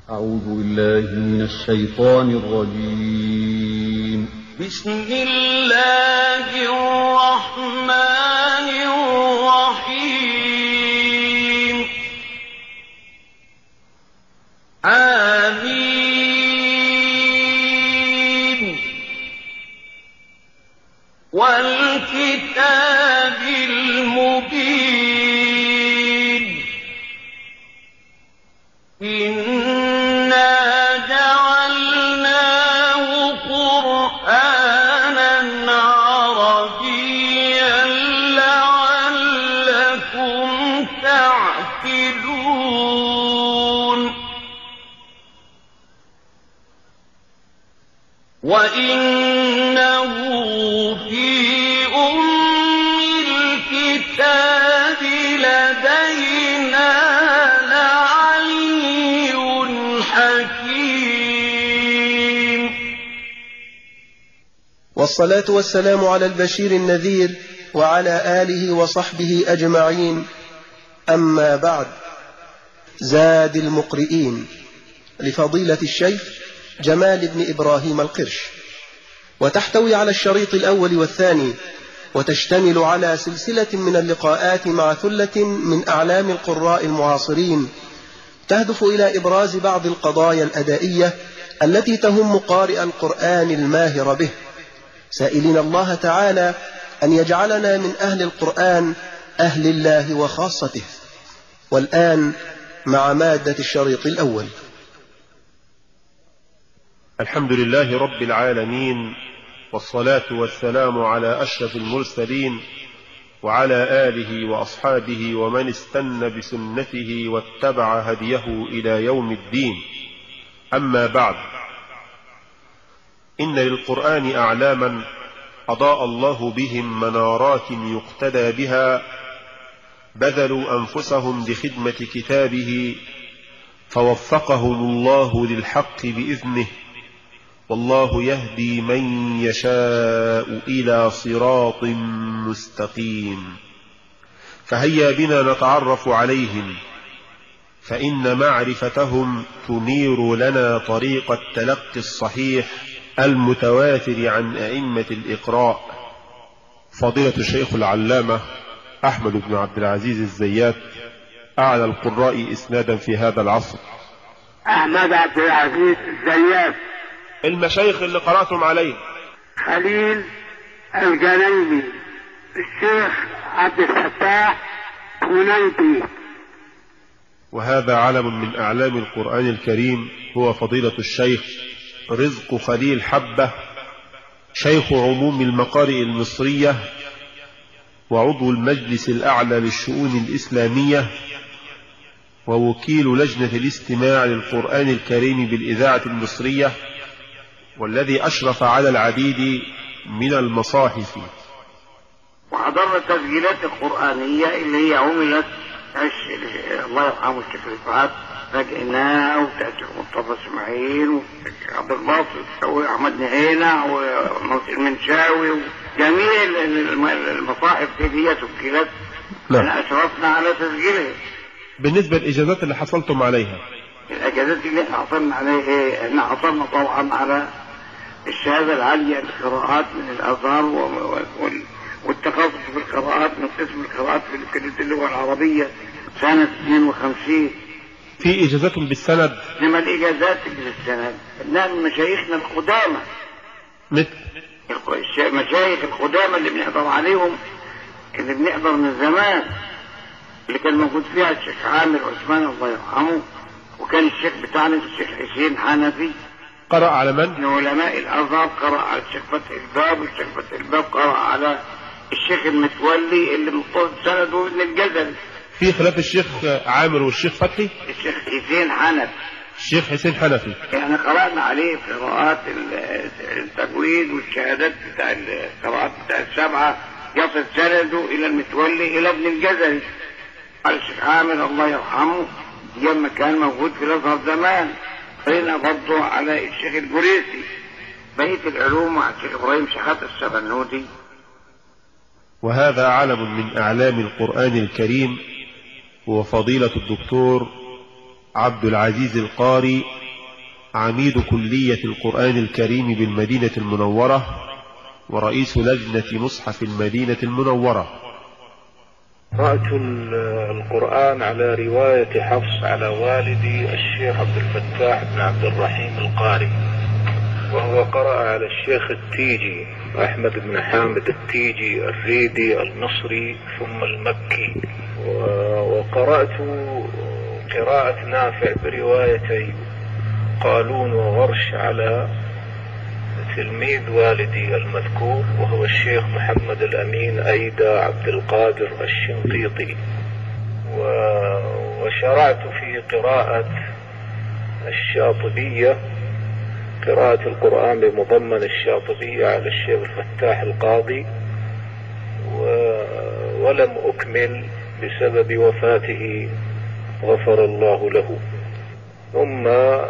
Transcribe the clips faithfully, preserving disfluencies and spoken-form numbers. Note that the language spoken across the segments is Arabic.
أعوذ بالله من الشيطان الرجيم. بسم الله الرحمن الرحيم. آمين. والكتاب المبين. إنا جعلناه قرآنا عربيا لعلكم تعقلون. وإنه في أم الكتاب لدينا لعلي حكيم. والصلاة والسلام على البشير النذير وعلى آله وصحبه أجمعين. أما بعد، زاد المقرئين لفضيلة الشيخ جمال بن إبراهيم القرش، وتحتوي على الشريط الأول والثاني، وتشتمل على سلسلة من اللقاءات مع ثلة من أعلام القراء المعاصرين، تهدف إلى إبراز بعض القضايا الأدائية التي تهم قارئ القرآن الماهر به، سائلين الله تعالى أن يجعلنا من أهل القرآن، أهل الله وخاصته. والآن مع مادة الشريط الأول. الحمد لله رب العالمين، والصلاة والسلام على أشرف المرسلين وعلى آله وأصحابه ومن استنى بسنته واتبع هديه إلى يوم الدين. أما بعد، إن للقرآن أعلاما أضاء الله بهم منارات يقتدى بها، بذلوا أنفسهم لخدمة كتابه فوفقهم الله للحق بإذنه، والله يهدي من يشاء إلى صراط مستقيم. فهيا بنا نتعرف عليهم، فإن معرفتهم تنير لنا طريق التلقي الصحيح المتواتر عن أئمة الإقراء. فضيلة الشيخ العلامة أحمد بن عبد العزيز الزيات، أعلى القراء إسنادا في هذا العصر. أحمد عبد العزيز الزيات. المشايخ اللي قرأتم عليه: خليل الجنيبي، الشيخ عبد الفتاح هنيدي. وهذا علم من أعلام القرآن الكريم، هو فضيلة الشيخ رزق خليل حبة، شيخ عموم المقارئ المصرية وعضو المجلس الأعلى للشؤون الإسلامية ووكيل لجنة الاستماع للقرآن الكريم بالإذاعة المصرية، والذي أشرف على العديد من المصاحف. وحضرنا التسجيلات القرآنية اللي هي عملت الله يرحمه الشيخ رفعت فجئناها، وبتاعت الشيخ مصطفى اسماعيل والشيخ عبد الباسط واحمد نهينة وموسى المنشاوي، وجميع المصاحف دي هي تسجيلات احنا اشرفنا على تسجيلها. بالنسبة للإجازات اللي حصلتم عليها، الإجازات اللي احنا حصلنا عليها ايه؟ احنا حصلنا طبعا على الشهادة العالية للقراءات من الأزهر والتخصص في القراءات من قسم القراءات في كلية اللغة العربية سنة اثنين وخمسين. في إجازات بالسند؟ إنما الإجازات بالسند نعم مشايخنا القدامى، مثل مشايخ القدامى اللي بنحضر عليهم، اللي بنحضر من زمان، اللي كان موجود فيها الشيخ عامر عثمان الله يرحمه، وكان الشيخ بتاعنا الشيخ حسين حنفي. قرأ على من؟ من علماء الأزهر قرأ على الشيخ فتح الباب، والشيخ فتح الباب قرأ على الشيخ المتولي اللي من طول سنده ابن الجزري. في خلاف الشيخ عامر والشيخ فتحي؟ الشيخ حسين حنفي. الشيخ حسين حنفي يعني قرأنا عليه قراءات التجويد والشهادات بتاع القراءات بتاع السبعة، يصل سنده إلى المتولي إلى ابن الجزري. على الشيخ عامر الله يرحمه لما كان موجود في الأزهر زمان. قرأنا برضه على الشيخ الجريسي بقية العلوم مع الشيخ إبراهيم شحاتة السبنودي. وهذا علم من أعلام القرآن الكريم، هو فضيلة الدكتور عبد العزيز القاري عميد كلية القرآن الكريم بالمدينة المنورة ورئيس لجنة مصحف المدينة المنورة. قرأت القرآن على رواية حفص على والدي الشيخ عبد الفتاح بن عبد الرحيم القاري، وهو قرأ على الشيخ التيجي أحمد بن حامد التيجي الريدي المصري ثم المكي. وقرأت قراءة نافع بروايتي قالون وورش على تلميذ والدي المذكور وهو الشيخ محمد الأمين أيدا عبد القادر الشنقيطي. وشرعت في قراءة الشاطبية، قراءة القرآن بمضمن الشاطبية على الشيخ الفتاح القاضي، ولم أكمل بسبب وفاته غفر الله له. ثم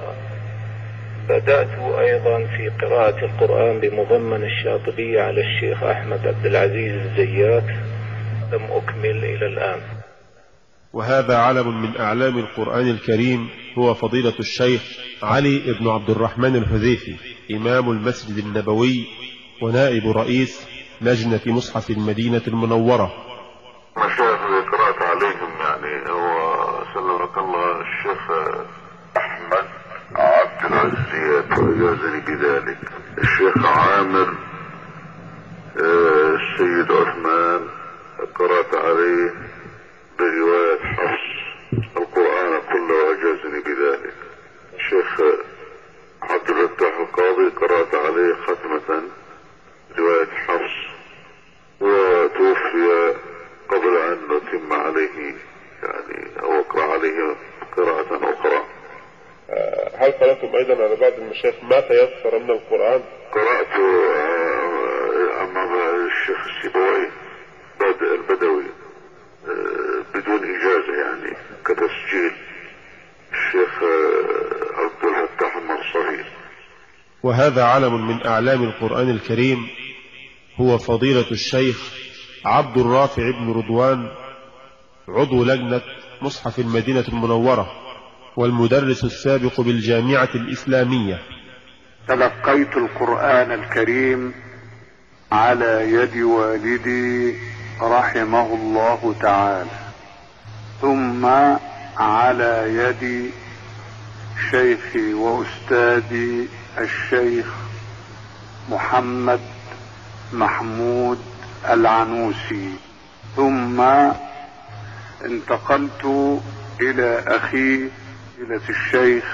بدأت أيضا في قراءة القرآن بمضمن الشاطبية على الشيخ أحمد عبد العزيز الزيات، لم أكمل إلى الآن. وهذا علم من أعلام القرآن الكريم هو فضيلة الشيخ علي بن عبد الرحمن الحذيفي، إمام المسجد النبوي ونائب رئيس لجنة مصحف المدينة المنورة. مشايخ قرأت عليهم يعني هو سلمك الله الشيخ أحمد عبد العزيز وإجازني بذلك، الشيخ عامر السيد عثمان قرأت عليه برواية حفص القرآن كله وأجازني بذلك، الشيخ عبد الفتاح القاضي قرأت عليه ختمة رواية حفص وتوفي قبل أن نتم عليه يعني أو أقرأ عليه قراءة أخرى. هل قرأتم أيضا على بعض المشايخ ما تيسر من القرآن؟ قرأت أمام الشيخ السيبوي البدوي بدون إجازة يعني كتسجيل، الشيخ عبد الفتاح المرصري. وهذا علم من أعلام القرآن الكريم هو فضيلة الشيخ عبد الرافع بن رضوان، عضو لجنة مصحف المدينة المنورة والمدرس السابق بالجامعة الإسلامية. تلقيت القرآن الكريم على يد والدي رحمه الله تعالى، ثم على يد شيخي وأستاذي الشيخ محمد محمود العنوسي، ثم انتقلت إلى أخي إلى الشيخ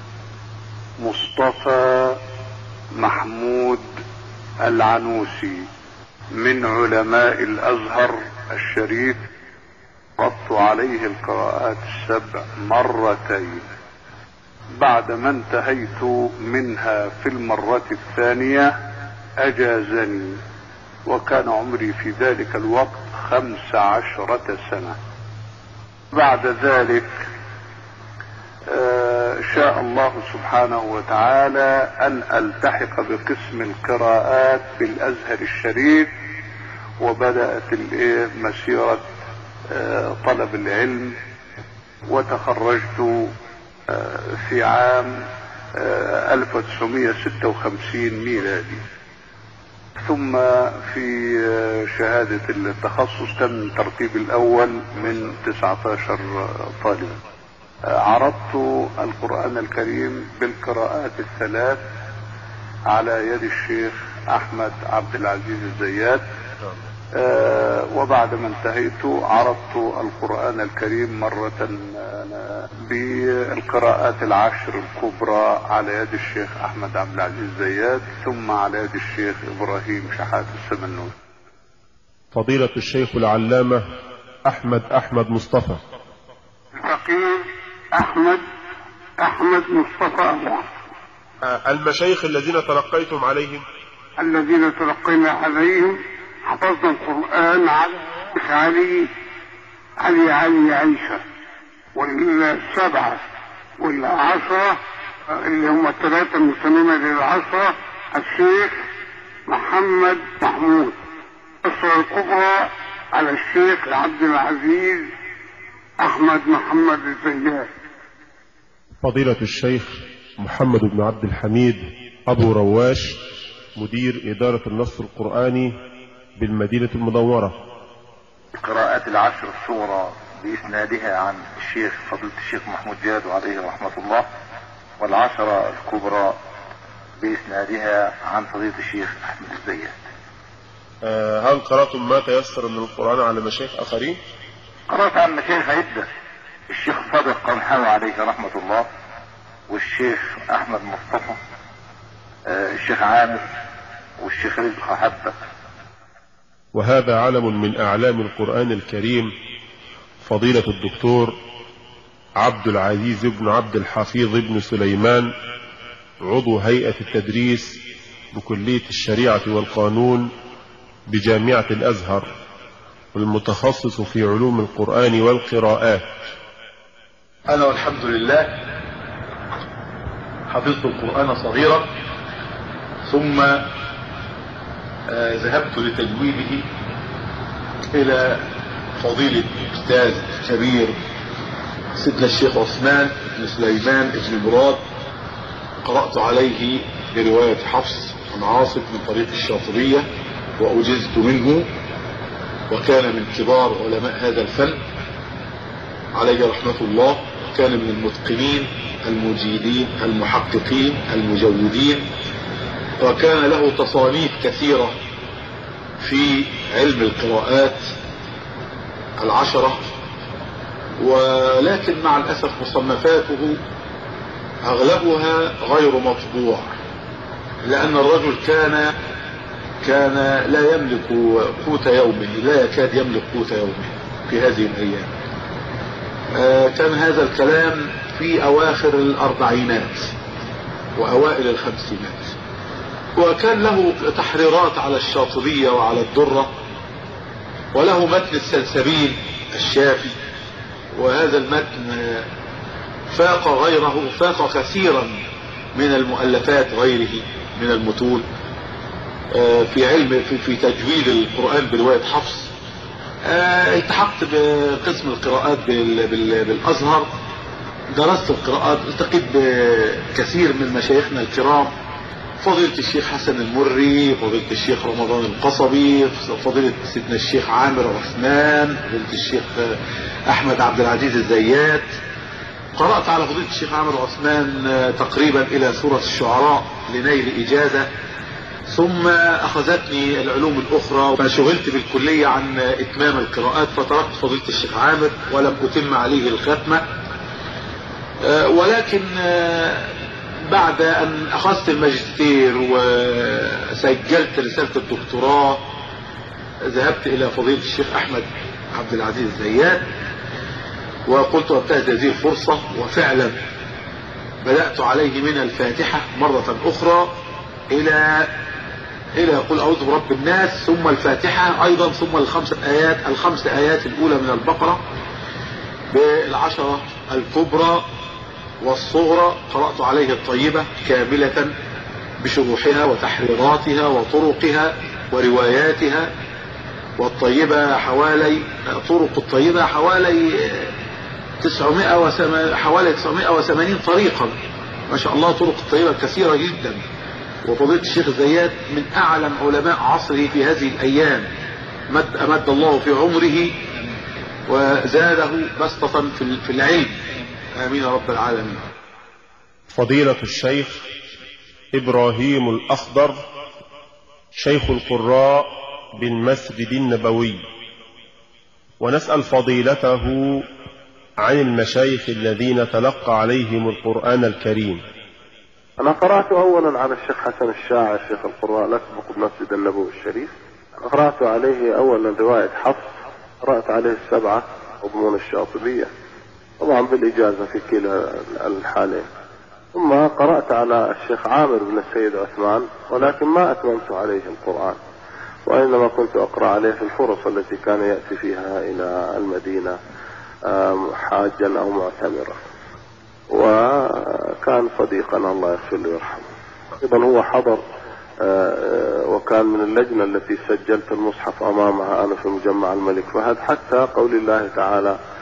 مصطفى محمود العنوسي من علماء الأزهر الشريف، قرأت عليه القراءات السبع مرتين. بعدما انتهيت منها في المرة الثانية أجازني، وكان عمري في ذلك الوقت خمس عشرة سنة. بعد ذلك شاء الله سبحانه وتعالى أن ألتحق بقسم القراءات بالأزهر الشريف، وبدأت مسيرة طلب العلم، وتخرجت في عام ألف وتسعمائة وستة وخمسين ميلادي. ثم في شهادة التخصص كان الترتيب الأول من تسعة عشر طالبا. عرضت القرآن الكريم بالقراءات الثلاث على يد الشيخ أحمد عبد العزيز الزيات، وبعد ما انتهيت عرضت القرآن الكريم مرة بالقراءات العشر الكبرى على يد الشيخ أحمد عبد العزيز الزيات، ثم على يد الشيخ إبراهيم شحات السمنون. فضيلة الشيخ العلامة أحمد أحمد مصطفى. الفقيه أحمد أحمد مصطفى أبو المشايخ الذين تلقيتم عليهم؟ الذين تلقينا عليهم حفظنا القرآن على علي علي علي عيسى، والسبعة والعشرة اللي هم الثلاثة المسلمين للعشرة الشيخ محمد محمود. الصورة الكبرى على الشيخ عبد العزيز أحمد محمد الزيات. فضيلة الشيخ محمد بن عبد الحميد أبو رواش، مدير إدارة النص القرآني بالمدينة المنورة. قراءات العشر الصغرى بإسنادها عن الشيخ فضيلة الشيخ محمود جاد عليه رحمة الله، والعشرة الكبرى بإسنادها عن فضيلة الشيخ أحمد الزيات. أه هل قرأتم ما تيسر من القرآن على مشايخ آخرين؟ قرأت عن مشايخ عدة، الشيخ صادق قمحاوي عليه رحمة الله، والشيخ أحمد مصطفى، أه الشيخ عامر، والشيخ رزق حبة. وهذا علم من أعلام القرآن الكريم، فضيلة الدكتور عبد العزيز بن عبد الحفيظ بن سليمان، عضو هيئة التدريس بكلية الشريعة والقانون بجامعة الأزهر، والمتخصص في علوم القرآن والقراءات. أنا والحمد لله حفظت القرآن صغيرا، ثم ذهبت لتجويده إلى فضيلة أستاذ كبير سيدنا الشيخ عثمان بن سليمان بن مراد. قرأت عليه برواية حفص عن عاصم من طريق الشاطبية وأجزت منه، وكان من كبار علماء هذا الفن عليه رحمة الله، وكان من المتقنين المجيدين المحققين المجودين، وكان له تصانيف كثيرة في علم القراءات العشرة، ولكن مع الأسف مصنفاته أغلبها غير مطبوع، لأن الرجل كان كان لا يملك قوت يومه، لا يكاد يملك قوت يومه في هذه الأيام. كان هذا الكلام في أواخر الأربعينات وأوائل الخمسينات، وكان له تحريرات على الشاطبية وعلى الدرة، وله متن السلسبيل الشافي، وهذا المتن فاق غيره، فاق كثيرا من المؤلفات غيره من المتون في علم في, في تجويد القرآن برواية حفص. التحقت بقسم القراءات بالأزهر، درست القراءات، التقيت بكثير من مشايخنا الكرام، فضيلة الشيخ حسن المري، فضيلة الشيخ رمضان القصبي، فضيلة سيدنا الشيخ عامر عثمان، فضيلة الشيخ أحمد عبد العزيز الزيات. قرأت على فضيلة الشيخ عامر عثمان تقريبا إلى سورة الشعراء لنيل إجازة، ثم أخذتني العلوم الأخرى فشغلت بالكلية عن إتمام القراءات، فتركت فضيلة الشيخ عامر ولم أتم عليه الختمة. ولكن بعد أن أخذت الماجستير وسجلت رسالة الدكتوراه ذهبت إلى فضيلة الشيخ أحمد عبد العزيز الزيات، وقلت أنتهز هذه الفرصة، وفعلا بدأت عليه من الفاتحة مرة أخرى إلى إلى قل أعوذ برب الناس، ثم الفاتحة أيضا، ثم الخمس آيات الخمس آيات الأولى من البقرة بالعشرة الكبرى والصغرى. قرأت عليه الطيبة كاملة بشروحها وتحريراتها وطرقها ورواياتها، والطيبة حوالي طرق الطيبة حوالي تسعمائة وثمانين حوالي تسعمائة وثمانين طريقا، ما شاء الله، طرق الطيبة كثيرة جدا. وفضيلة الشيخ الزيات من أعلم علماء عصره في هذه الأيام، مد أمد الله في عمره وزاده بسطة في العلم، آمين رب العالمين. فضيلة الشيخ إبراهيم الأخضر، شيخ القراء بالمسجد النبوي، ونسأل فضيلته عن المشايخ الذين تلقى عليهم القرآن الكريم. أنا قرأت أولا على الشيخ حسن الشاعر شيخ القراء الأسبق بمسجد النبوي الشريف. قرأت عليه أولا رواية حفص، قرأت عليه السبعة وضمون الشاطبية، طبعا بالإجازة في كلا الحالين. ثم قرأت على الشيخ عامر بن السيد عثمان، ولكن ما أتممت عليه القرآن، وإنما كنت أقرأ عليه في الفرص التي كان يأتي فيها إلى المدينة حاجا أو معتمرا، وكان صديقنا الله يغفر له ويرحمه. أيضا هو حضر وكان من اللجنة التي سجلت المصحف أمامها أنا في مجمع الملك فهد، حتى قول الله تعالى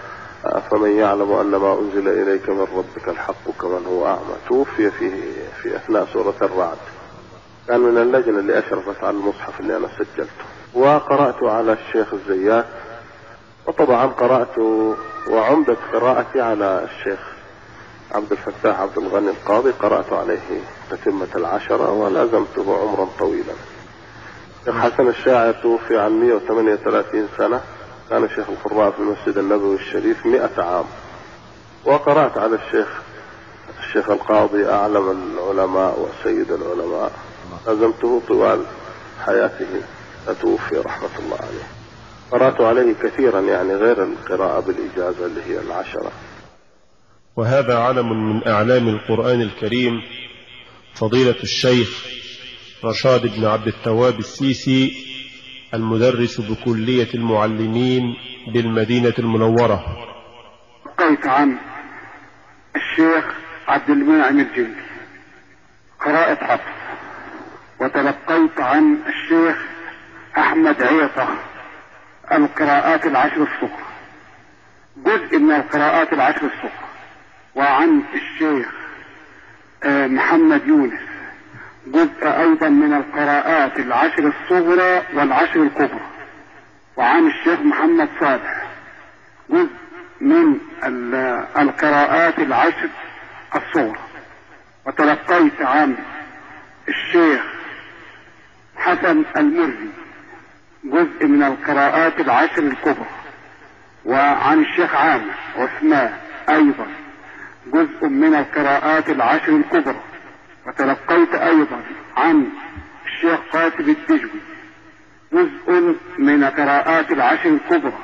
فمن يعلم أن ما أنزل إليك من ربك الحق كمن هو أعمى. توفي في في أثناء سورة الرعد، كان من اللجنة اللي أشرفت على المصحف اللي أنا سجلته. وقرأت على الشيخ الزيات، وطبعا قرأت وعمدة قراءتي على الشيخ عبد الفتاح عبد الغني القاضي، قرأت عليه تتمة العشرة ولازمته عمرا طويلا. الشيخ حسن الشاعر توفي عن مئة وثمانية وثلاثين سنة، كان شيخ القراء في المسجد النبوي الشريف مئة عام. وقرأت على الشيخ الشيخ القاضي أعلم العلماء وسيد العلماء، لازمته طوال حياته فتوفي رحمة الله عليه. قرأت عليه كثيرا يعني غير القراءة بالإجازة اللي هي العشرة. وهذا علم من أعلام القرآن الكريم، فضيلة الشيخ رشاد بن عبد التواب السيسي، المدرس بكلية المعلمين بالمدينة المنورة. قرأت عن الشيخ عبد المنعم الجندي قراءة حفص، وتلقيت عن الشيخ أحمد عيطة القراءات العشر الصغرى، جزء من القراءات العشر الصغرى. وعن الشيخ محمد يونس جزء أيضا من القراءات العشر الصغرى والعشر الكبرى. وعن الشيخ محمد صالح جزء من القراءات العشر الصغرى. وتلقيت عن الشيخ حسن المري جزء من القراءات العشر الكبرى. وعن الشيخ عامر عثمان أيضا جزء من القراءات العشر الكبرى. وتلقيت أيضا عن الشيخ قاسم الدجوي جزء من قراءات العشر الكبرى.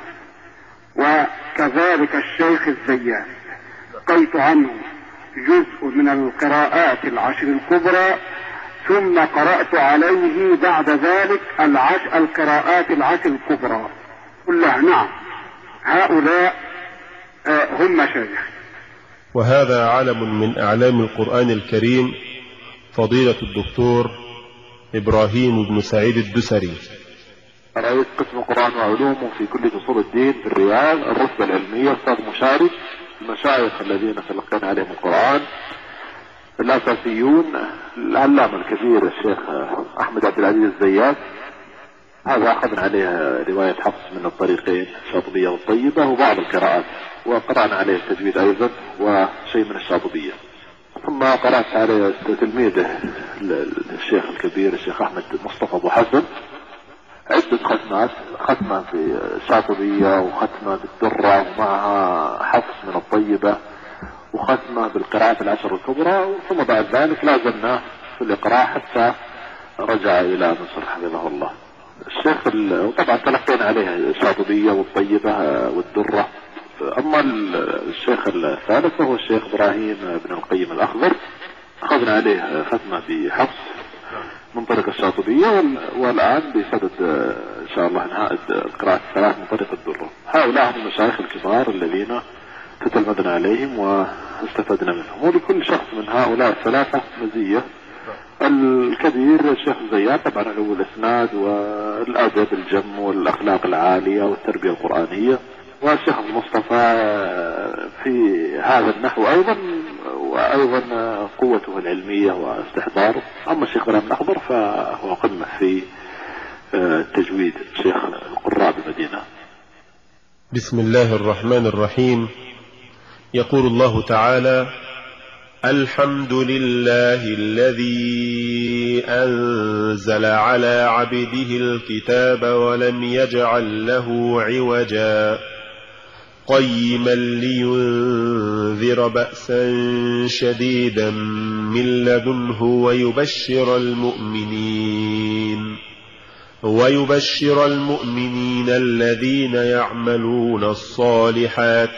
وكذلك الشيخ الزيات لقيت عنه جزء من القراءات العشر الكبرى، ثم قرأت عليه بعد ذلك العش... القراءات العشر الكبرى كلها. نعم، هؤلاء هم مشايخ. وهذا علم من أعلام القرآن الكريم، فضيلة الدكتور إبراهيم بن سعيد الدسري، رئيس قسم القرآن وعلومه في كلية أصول الدين بالرياض، الرتبة العلمية أستاذ مشارك. المشايخ الذين تلقينا عليهم القرآن الأساسيون العلامة الكبير الشيخ أحمد عبد العزيز الزيات، هذا أخذنا عليه رواية حفص من الطريقين الشاطبية والطيبة وبعض القراءات، وقرأنا عليه التجويد أيضا وشيء من الشاطبية. ثم قرأت عليه تلميذه الشيخ الكبير الشيخ أحمد مصطفى أبو حسن عدة ختمات، ختمة في الشاطبية وختمة بالدرة ومعها حفص من الطيبة وختمة بالقراءات العشر الكبرى. ثم بعد ذلك لازلنا في الإقراء حتى رجع إلى مصر حفظه الله. الشيخ طبعا تلقينا عليه الشاطبية والطيبة والدرة. أما الشيخ الثالث وهو الشيخ إبراهيم بن القيم الأخضر، أخذنا عليه ختمة في حفص من طريق الشاطبية، والآن بصدد إن شاء الله نهاية القراءة الثلاث من طريق الدرة. هؤلاء هم المشايخ الكبار الذين تتلمذنا عليهم واستفدنا منهم. ولكل شخص من هؤلاء الثلاثة مزية. الكبير الشيخ الزيات طبعا له الإسناد والأدب الجم والأخلاق العالية والتربية القرآنية، والشيخ المصطفى في هذا النحو أيضا، وأيضا قوته العلمية واستحضاره. أما الشيخ إبراهيم الأخضر فهو قمة في التجويد، شيخ القراء بالمدينة. بسم الله الرحمن الرحيم. يقول الله تعالى: الحمد لله الذي أنزل على عبده الكتاب ولم يجعل له عوجا قيما لينذر بأسا شديدا من لدنه ويبشر المؤمنين ويبشر المؤمنين الذين يعملون الصالحات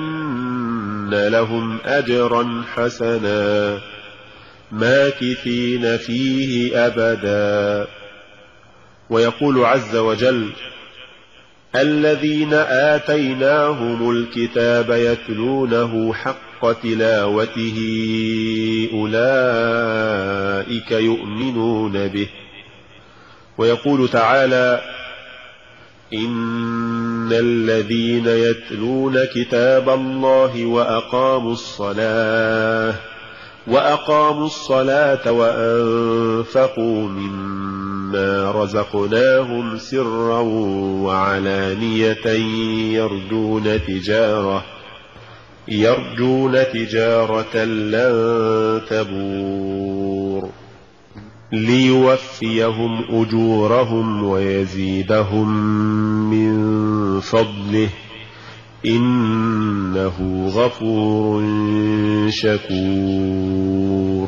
أن لهم أجرا حسنا ماكثين فيه أبدا. ويقول عز وجل: الذين آتيناهم الكتاب يتلونه حق تلاوته أولئك يؤمنون به. ويقول تعالى: إن الذين يتلون كتاب الله وأقاموا الصلاة وأقاموا الصلاة وأنفقوا مما رزقناهم سرا وعلانية يرجون تجارة يرجون تجارة لن تبور ليوفيهم أجورهم ويزيدهم من فضله إنه غفور شكور.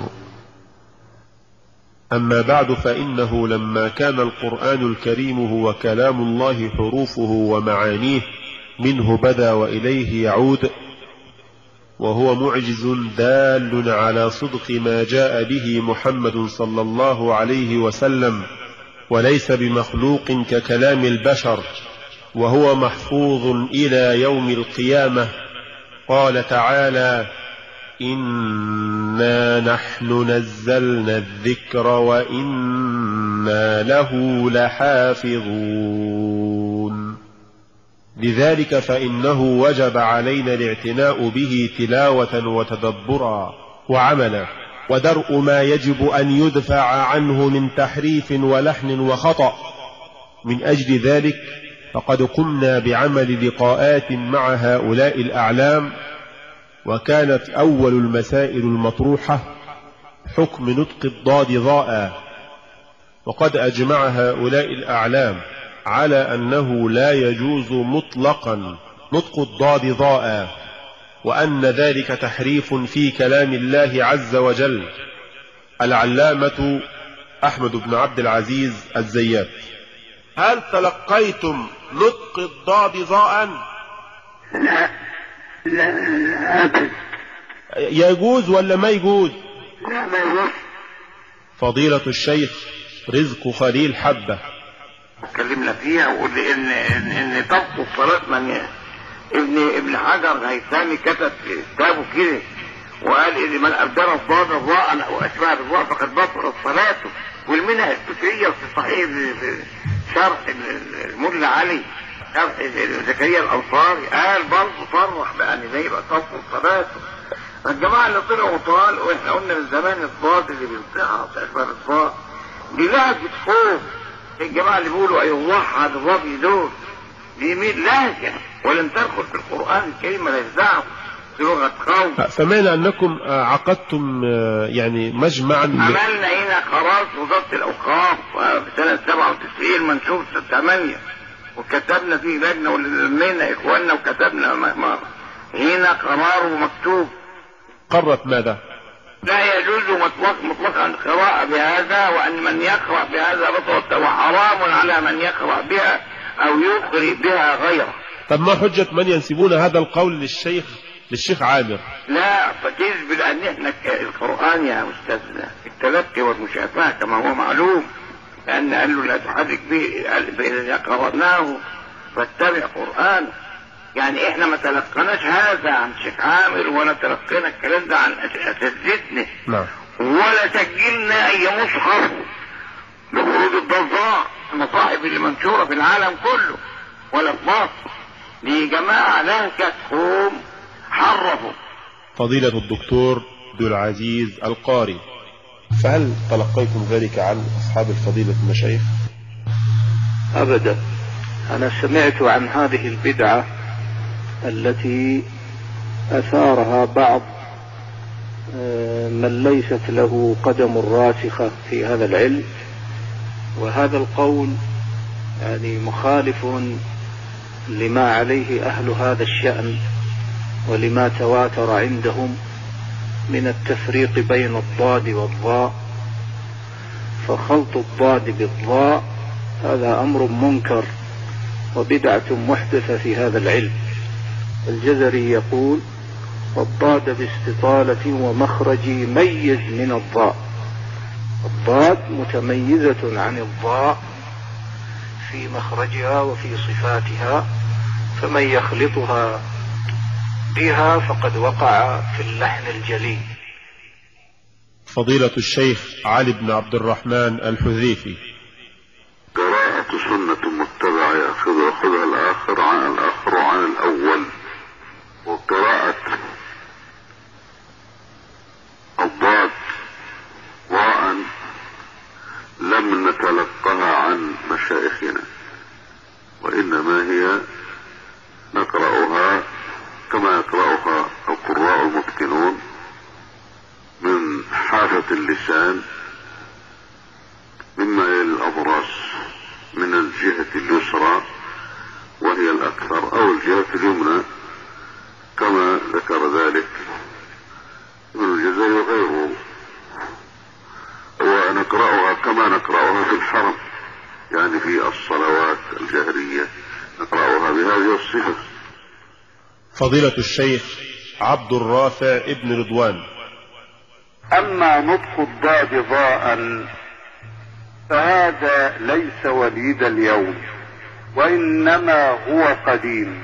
أما بعد، فإنه لما كان القرآن الكريم هو كلام الله حروفه ومعانيه منه بدا وإليه يعود، وهو معجز دال على صدق ما جاء به محمد صلى الله عليه وسلم، وليس بمخلوق ككلام البشر، وهو محفوظ إلى يوم القيامة. قال تعالى: إنا نحن نزلنا الذكر وإنا له لحافظون. لذلك فإنه وجب علينا الاعتناء به تلاوة وتدبرا وعملا، ودرء ما يجب أن يدفع عنه من تحريف ولحن وخطأ. من أجل ذلك فقد قمنا بعمل لقاءات مع هؤلاء الأعلام، وكانت أول المسائل المطروحة حكم نطق الضاد ضاء، وقد أجمع هؤلاء الأعلام على أنه لا يجوز مطلقا نطق الضاد ضاء، وأن ذلك تحريف في كلام الله عز وجل. العلامة أحمد بن عبد العزيز الزيات: هل تلقيتم نطق الضاد ضاء؟ لا لا لا أبدا. يجوز ولا ما يجوز؟ لا ما يجوز. فضيلة الشيخ رزق خليل حبة اتكلمنا فيها وقول ان ان, إن تبطل صلاة من ابن ابن حجر هيثمي كتب في كتابه كده وقال ان من ابدل الضاد ضاء واشبه بالضاء فقد بطلت صلاته. والمنهج الفكرية في صحيح شرح الملا علي شرح زكريا الانصاري قال برضه صرح بان ده يبقى تبطل صلاته. الجماعة اللي طلعوا وطال واحنا قلنا من زمان الضاد اللي بينطقها واشبه بالضاء دي لهجة فوق. الجماعة اللي بيقولوا أي وحد الربي دول بيميل لهجة ولم تدخل في القرآن الكريم لا يزعم في لغة قوم. فمعنى أنكم عقدتم يعني مجمعا عملنا هنا قرار في وزارة الأوقاف سنة سبعة وتسعين منشور ثمانية وكتبنا فيه لجنة ولمينا إخواننا وكتبنا هنا قرار ومكتوب. قررت ماذا؟ لا يجوز مطلق مطلقا القراءة بهذا، وأن من يقرأ بهذا بطلت وحرام على من يقرأ بها أو يقرئ بها غيره. طب ما حجة من ينسبون هذا القول للشيخ للشيخ عامر؟ لا فتجب لأن احنا القرآن يا أستاذنا التلقي والمشافهة كما هو معلوم، لأن قال له لا تحرك به فإذا قرأناه فاتبع قرآن. يعني احنا ما تلقناش هذا عن الشيخ عامر ولا تلقينا الكلام ده عن اساتذتنا، نعم، ولا سجلنا اي مصحف لخروج الضوضاء المصاحف اللي منشوره في العالم كله ولا في مصر. دي جماعه لهجه قوم حرفوا. فضيلة الدكتور عبد العزيز القاري، فهل تلقيتم ذلك عن اصحاب الفضيلة المشايخ؟ ابدا. انا سمعت عن هذه البدعة التي أثارها بعض من ليست له قدم راسخة في هذا العلم، وهذا القول يعني مخالف لما عليه أهل هذا الشأن ولما تواتر عندهم من التفريق بين الضاد والضاء. فخلط الضاد بالضاء هذا أمر منكر وبدعة محدثة في هذا العلم. الجزري يقول: والضاد باستطالة ومخرج ميز من الضاء. الضاد متميزة عن الضاء في مخرجها وفي صفاتها، فمن يخلطها بها فقد وقع في اللحن الجلي. فضيلة الشيخ علي بن عبد الرحمن الحذيفي: قراءة سنة متبعة يحفظها يأخذها الآخر عن الآخر عن الأول. وقراءة الضاد ضاء لم نتلقها عن مشايخنا، وإنما هي نقرأها كما يقرأها القراء المتقنون من حافة اللسان مما يلي الأضراس من الجهة اليسرى وهي الأكثر، أو الجهة اليمنى كما ذكر ذلك ابن الجزري وغيره، ونقرأها كما نقرأها في الحرم، يعني في الصلوات الجهرية نقرأها بهذه الصفة. فضيلة الشيخ عبد الرافع ابن رضوان: أما نطق الضاد ضاء فهذا ليس وليد اليوم، وإنما هو قديم،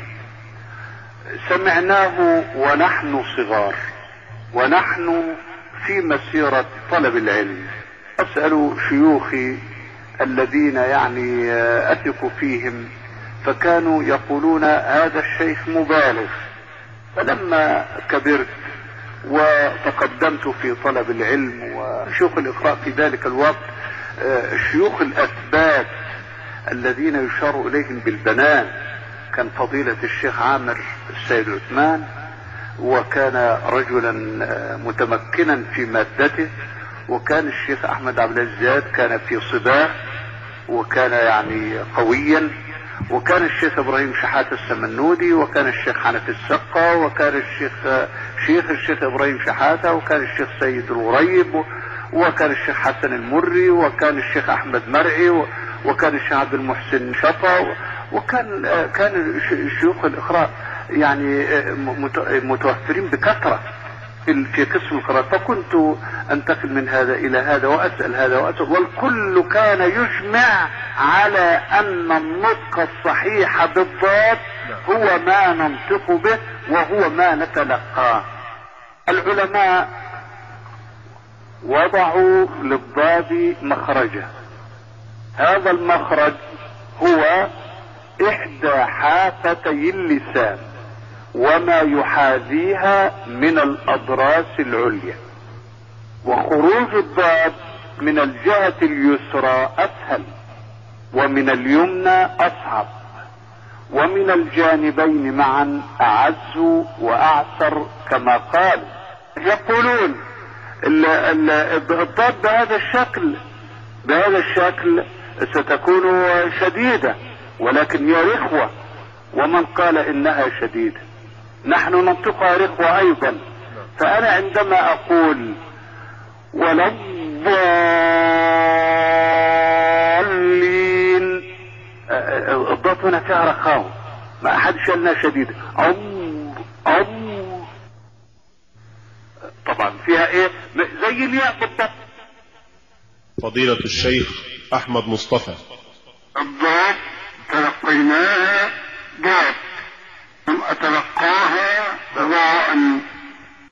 سمعناه ونحن صغار ونحن في مسيرة طلب العلم. أسأل شيوخي الذين يعني أثق فيهم، فكانوا يقولون هذا الشيخ مبالغ. فلما كبرت وتقدمت في طلب العلم وشيوخ الإقراء في ذلك الوقت شيوخ الأثبات الذين يشار إليهم بالبنان، كان فضيلة الشيخ عامر السيد عثمان، وكان رجلا متمكنا في مادته، وكان الشيخ أحمد عبد الزياد كان في صباه وكان يعني قويا، وكان الشيخ إبراهيم شحاتة السمنودي، وكان الشيخ حنفي السقا، وكان الشيخ شيخ الشيخ إبراهيم شحاتة، وكان الشيخ سيد الغريب، وكان الشيخ حسن المري، وكان الشيخ أحمد مرعي، وكان الشيخ عبد المحسن شطا، وكان كان شيوخ الإقراء يعني متوفرين بكثرة في قسم القراءة. فكنت انتقل من هذا الى هذا واسأل هذا واسأل، والكل كان يجمع على ان النطق الصحيح بالضاد هو ما ننطق به وهو ما نتلقاه. العلماء وضعوا للضاد مخرجا، هذا المخرج هو احدى حافتي اللسان وما يحاذيها من الأضراس العليا، وخروج الضاد من الجهة اليسرى أسهل ومن اليمنى أصعب، ومن الجانبين معا أعز وأعسر كما قال. يقولون الضاد بهذا الشكل بهذا الشكل ستكون شديدة، ولكن يا رخوة، ومن قال إنها شديدة نحن ننطقها رخوة أيضا. فأنا عندما أقول ولا الضالين الضاد هنا فيها رخاوة، ما أحد شلنا شديدة. أم أم طبعا فيها إيه زي الياء بالضبط. فضيلة الشيخ أحمد مصطفى: الضاد تلقيناها ضاد، لم أتلقاها ضاء.